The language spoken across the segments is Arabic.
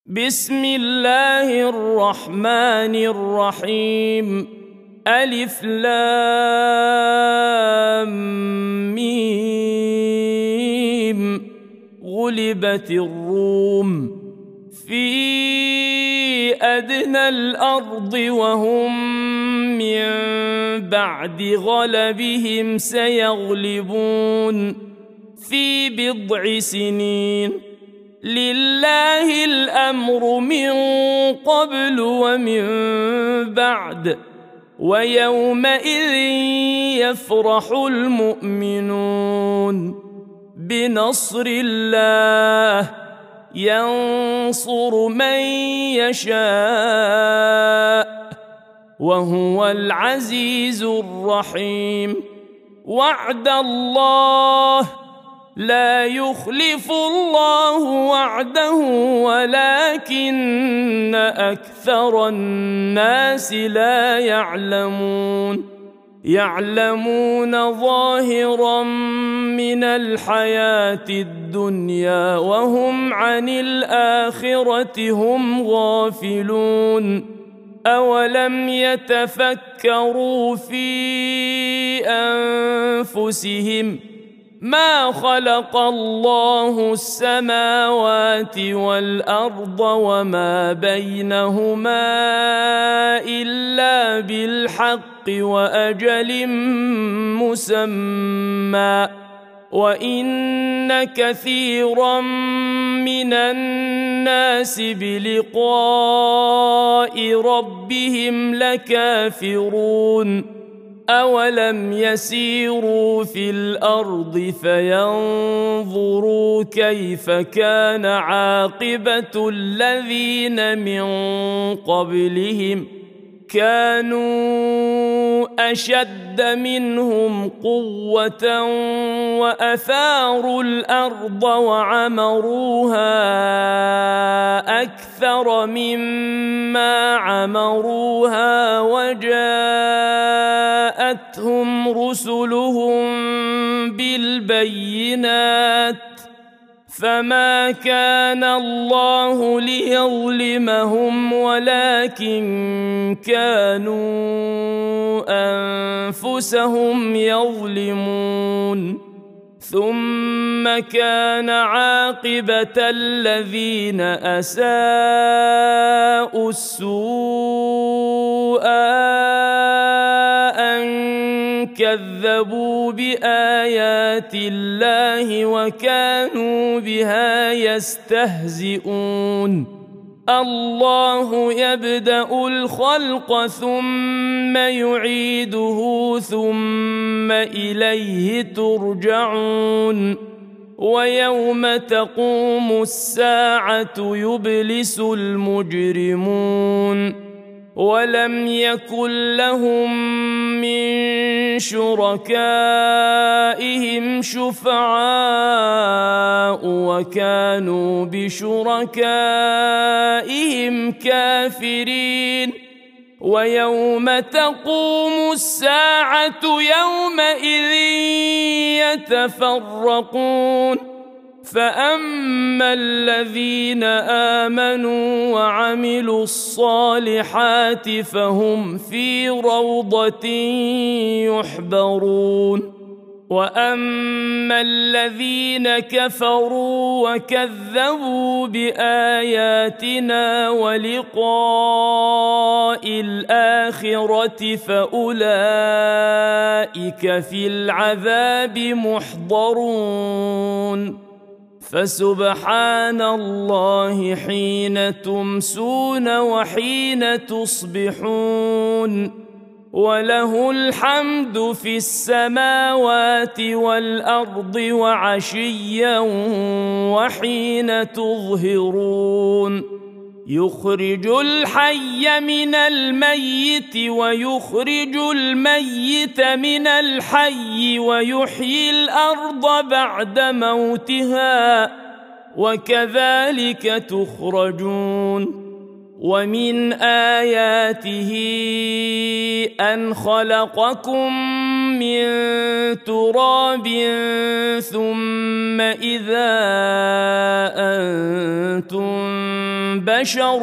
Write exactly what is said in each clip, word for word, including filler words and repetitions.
بسم الله الرحمن الرحيم. ألف لام ميم. غلبت الروم في أدنى الأرض وهم من بعد غلبهم سيغلبون في بضع سنين. لله الأمر من قبل ومن بعد ويومئذ يفرح المؤمنون بنصر الله ينصر من يشاء وهو العزيز الرحيم. وعد الله لا يخلف الله وعده ولكن أكثر الناس لا يعلمون. يعلمون ظاهرا من الحياة الدنيا وهم عن الآخرة هم غافلون. أولم يتفكروا في أنفسهم ما خلق الله السماوات والأرض وما بينهما إلا بالحق وأجل مسمى وإن كثيرا من الناس بلقاء ربهم لكافرون. أولم يسيروا في الأرض فينظروا كيف كان عاقبة الذين من قبلهم كانوا أشد منهم قوة وأثاروا الأرض وعمروها أكثر مما عمروها وجاءتهم رسلهم بالبينات فما كان الله ليظلمهم ولكن كانوا أنفسهم يظلمون. ثم كان عاقبة الذين أساءوا السوء أن كذبوا بآيات الله وكانوا بها يستهزئون. الله يبدأ الخلق ثم يعيده ثم إليه ترجعون. ويوم تقوم الساعة يبلس المجرمون ولم يكن لهم من شركائهم شفعاء وكانوا بشركائهم كافرين. ويوم تقوم الساعة يومئذ يتفرقون فأما الذين آمنوا وعملوا الصالحات فهم في روضة يحبرون. وأما الذين كفروا وكذبوا بآياتنا ولقاء الآخرة فأولئك في العذاب محضرون. فسبحان الله حين تمسون وحين تصبحون وله الحمد في السماوات والأرض وعشيا وحين تظهرون. يخرج الحي من الميت ويخرج الميت من الحي ويحيي الأرض بعد موتها وكذلك تخرجون. ومن آياته أن خلقكم من تراب ثم إذا أنتم بشر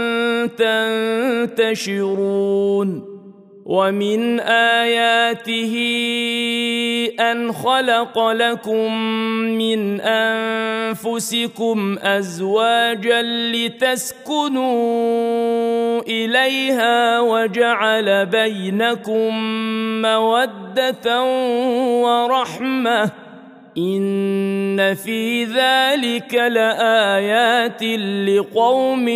تنتشرون ومن آياته أن خلق لكم من أنفسكم أزواجا لتسكنوا إليها وجعل بينكم مودة ورحمة إن في ذلك لآيات لقوم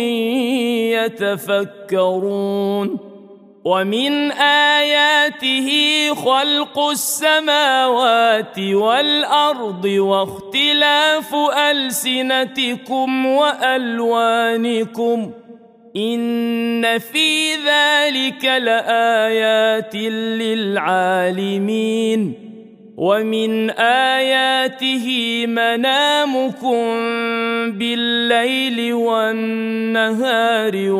يتفكرون ومن آياته خلق السماوات والأرض واختلاف ألسنتكم وألوانكم إن في ذلك لآيات للعالمين ومن آياته منامكم بالليل والنهار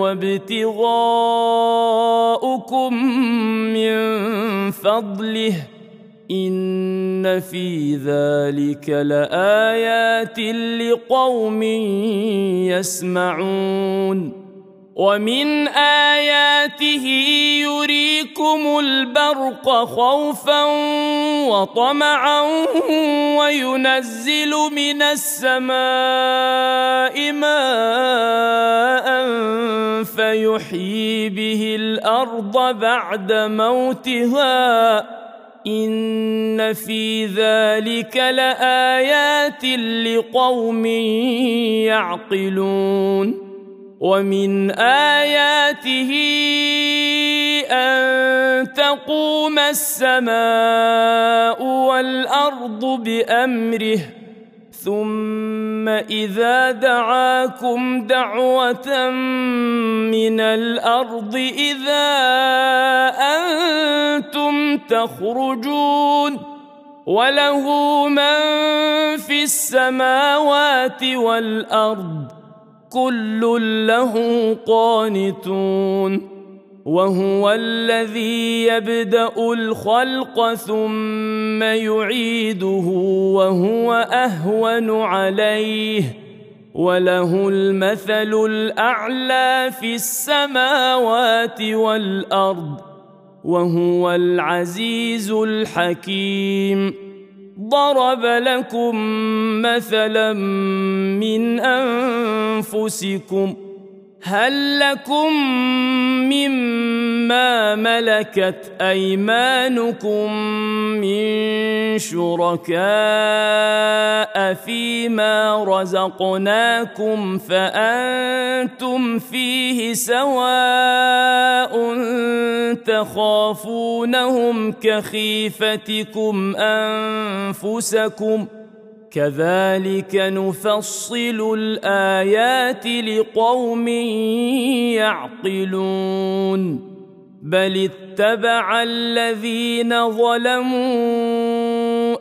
وابتغاؤكم من فضله إن في ذلك لآيات لقوم يسمعون ومن آياته يريكم البرق خوفا وطمعا وينزل من السماء ماء فيحيي به الأرض بعد موتها إن في ذلك لآيات لقوم يعقلون ومن آياته أن تقوم السماء والأرض بأمره ثم إذا دعاكم دعوة من الأرض إذا أنتم تخرجون وله من في السماوات والأرض كل له قانتون وهو الذي يبدأ الخلق ثم يعيده وهو أهون عليه وله المثل الأعلى في السماوات والأرض وهو العزيز الحكيم ضرب لكم مثلا من أنفسكم هل لكم مما ملكت أيمانكم من شركاء فيما رزقناكم فأنتم فيه سواء تخافونهم كخيفتكم أنفسكم كذلك نفصل الآيات لقوم يعقلون بل اتبع الذين ظلموا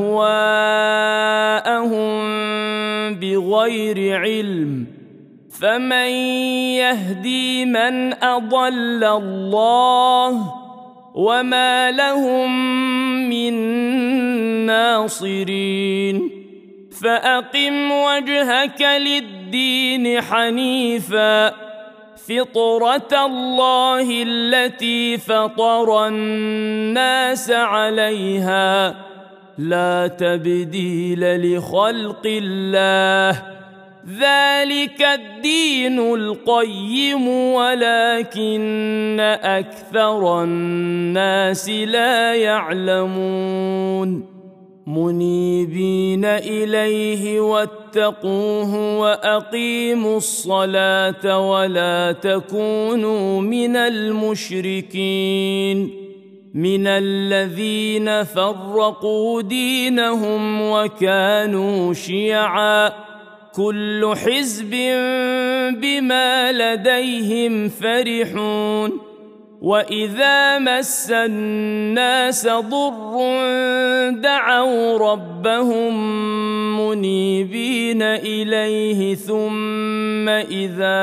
أهواءهم بغير علم فمن يهدي من أضل الله وما لهم من ناصرين فأقم وجهك للدين حنيفا فطرة الله التي فطر الناس عليها لا تبديل لخلق الله ذلك الدين القيم ولكن أكثر الناس لا يعلمون منيبين إليه واتقوه وأقيموا الصلاة ولا تكونوا من المشركين من الذين فرقوا دينهم وكانوا شيعا كل حزب بما لديهم فرحون وإذا مس الناس ضر دعوا ربهم منيبين إليه ثم إذا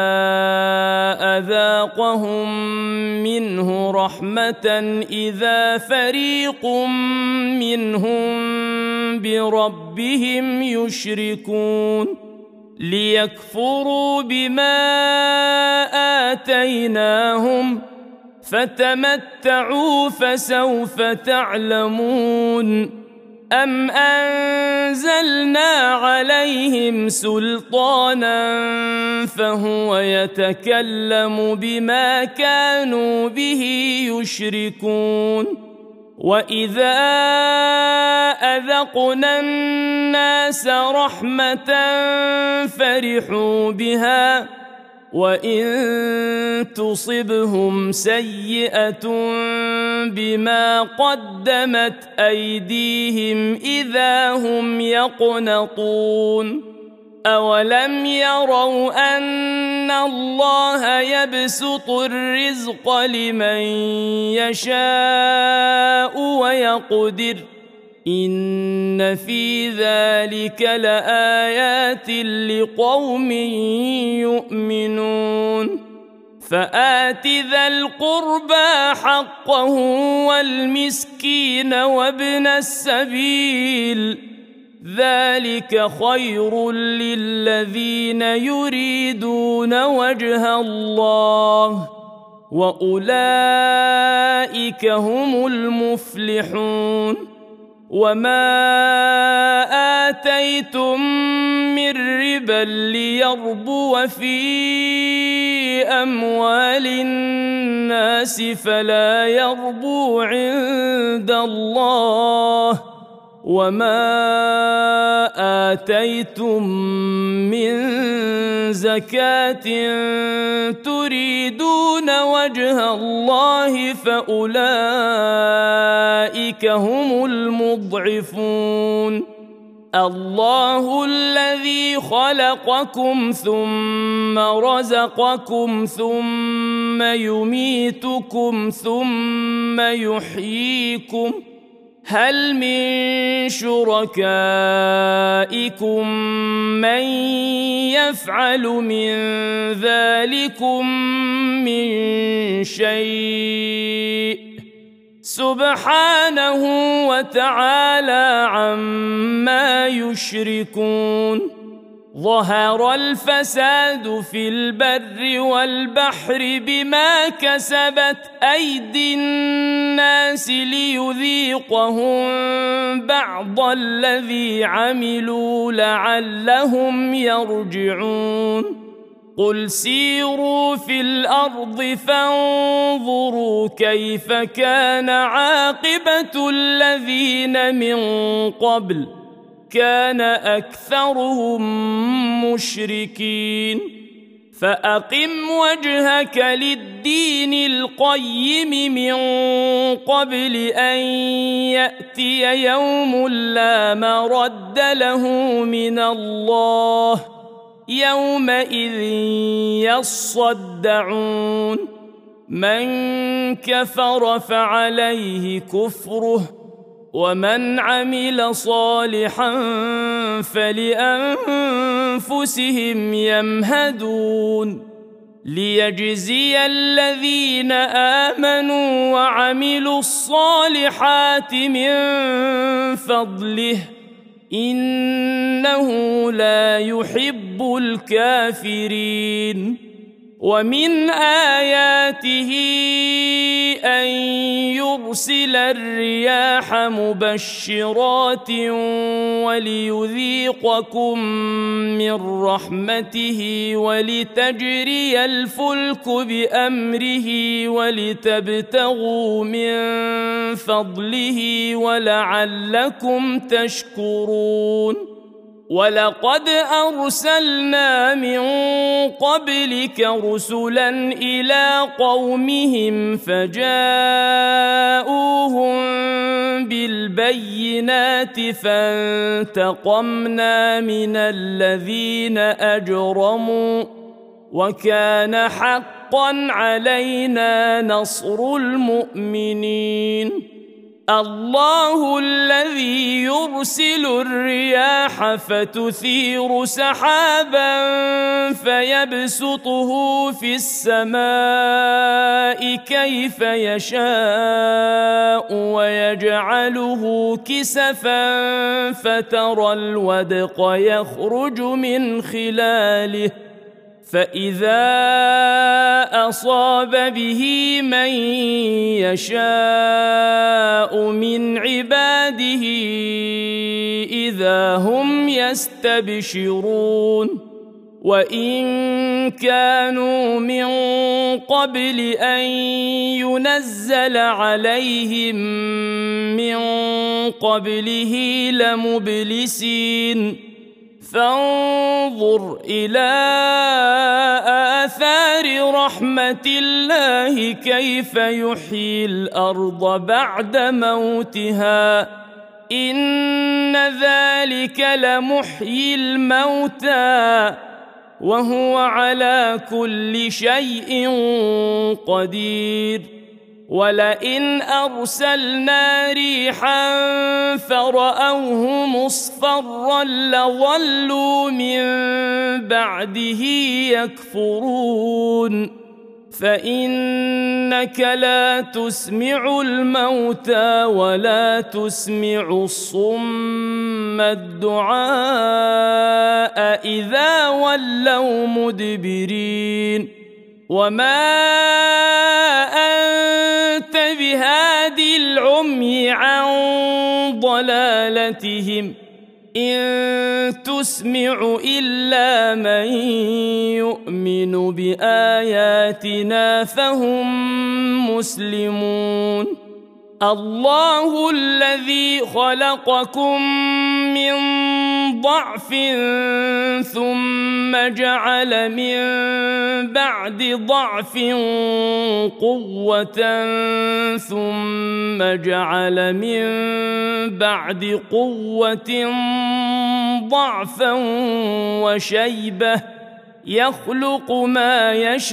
أذاقهم منه رحمة إذا فريق منهم بربهم يشركون ليكفروا بما آتيناهم فتمتعوا فسوف تعلمون أم أنزلنا عليهم سلطانا فهو يتكلم بما كانوا به يشركون وإذا أذقنا الناس رحمة فرحوا بها وإن تصبهم سيئة بما قدمت أيديهم إذا هم يقنطون أولم يروا أن الله يبسط الرزق لمن يشاء ويقدر إن في ذلك لآيات لقوم يؤمنون فآت ذا القربى حقه والمسكين وابن السبيل ذلك خير للذين يريدون وجه الله وأولئك هم المفلحون وما آتيتم من ربا ليربو في أموال الناس فلا يربو عند الله وما آتيتم من زكاة تريدون وجه الله فأولئك هم المضعفون الله الذي خلقكم ثم رزقكم ثم يميتكم ثم يحييكم هل من شركائكم من يفعل من ذلكم من شيء سبحانه وتعالى عما يشركون ظهر الفساد في البر والبحر بما كسبت أيدي الناس ليذيقهم بعض الذي عملوا لعلهم يرجعون قل سيروا في الأرض فانظروا كيف كان عاقبة الذين من قبل كان أكثرهم مشركين فأقم وجهك للدين القيم من قبل أن يأتي يوم لا مرد له من الله يومئذ يصدعون من كفر فعليه كفره ومن عمل صالحا فلأنفسهم يمهدون ليجزي الذين آمنوا وعملوا الصالحات من فضله إنه لا يحب الكافرين ومن آياته أن يرسل الرياح مبشرات وليذيقكم من رحمته ولتجري الفلك بأمره ولتبتغوا من فضله ولعلكم تشكرون ولقد أرسلنا من قبلك رسلا إلى قومهم فجاءوهم بالبينات فانتقمنا من الذين أجرموا وكان حقا حقا علينا نصر المؤمنين الله الذي يرسل الرياح فتثير سحابا فيبسطه في السماء كيف يشاء ويجعله كسفا فترى الودق يخرج من خلاله فإذا أصاب به من يشاء من عباده إذا هم يستبشرون وإن كانوا من قبل أن ينزل عليهم من قبله لمبلسين فانظر إلى آثار رحمة الله كيف يحيي الأرض بعد موتها إن ذلك لمحيي الموتى وهو على كل شيء قدير ولئن أرسلنا ريحا فرأوه مصفرا لظلوا من بعده يكفرون فإنك لا تسمع الموتى ولا تسمع الصم الدعاء إذا ولوا مدبرين وما أنت بهادي العمي عن ضلالتهم إن تسمع إلا من يؤمن بآياتنا فهم مسلمون الله الذي خلقكم من ضعف ثم جعل من بعد ضعف قوة ثم جعل من بعد قوة ضعفا وشيبة يخلق ما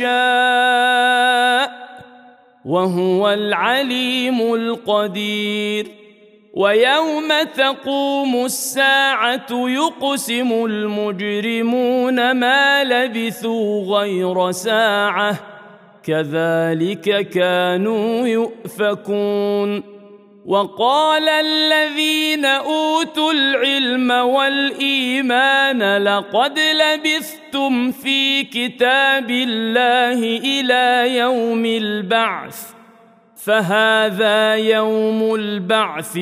يشاء وهو العليم القدير ويوم تقوم الساعة يقسم المجرمون ما لبثوا غير ساعة كذلك كانوا يؤفكون وقال الذين أوتوا العلم والإيمان لقد لبثتم في كتاب الله إلى يوم البعث فهذا يوم البعث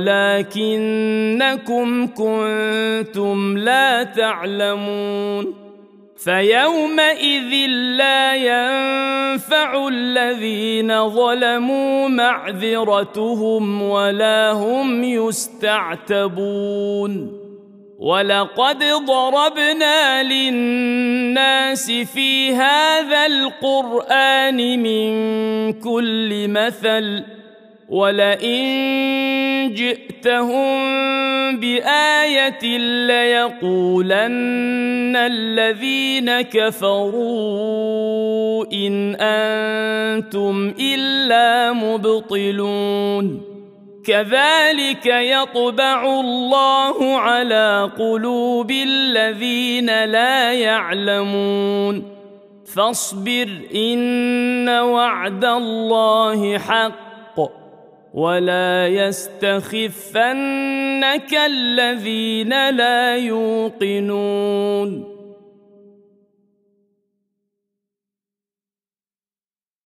ولكنكم كنتم لا تعلمون فيومئذ لا ينفع الذين ظلموا معذرتهم ولا هم يستعتبون ولقد ضربنا للناس في هذا القرآن من كل مثل ولئن جئتهم بآية ليقولن الذين كفروا إن أنتم إلا مبطلون كذلك يطبع الله على قلوب الذين لا يعلمون فاصبر إن وعد الله حق ولا يستخفنك الذين لا يوقنون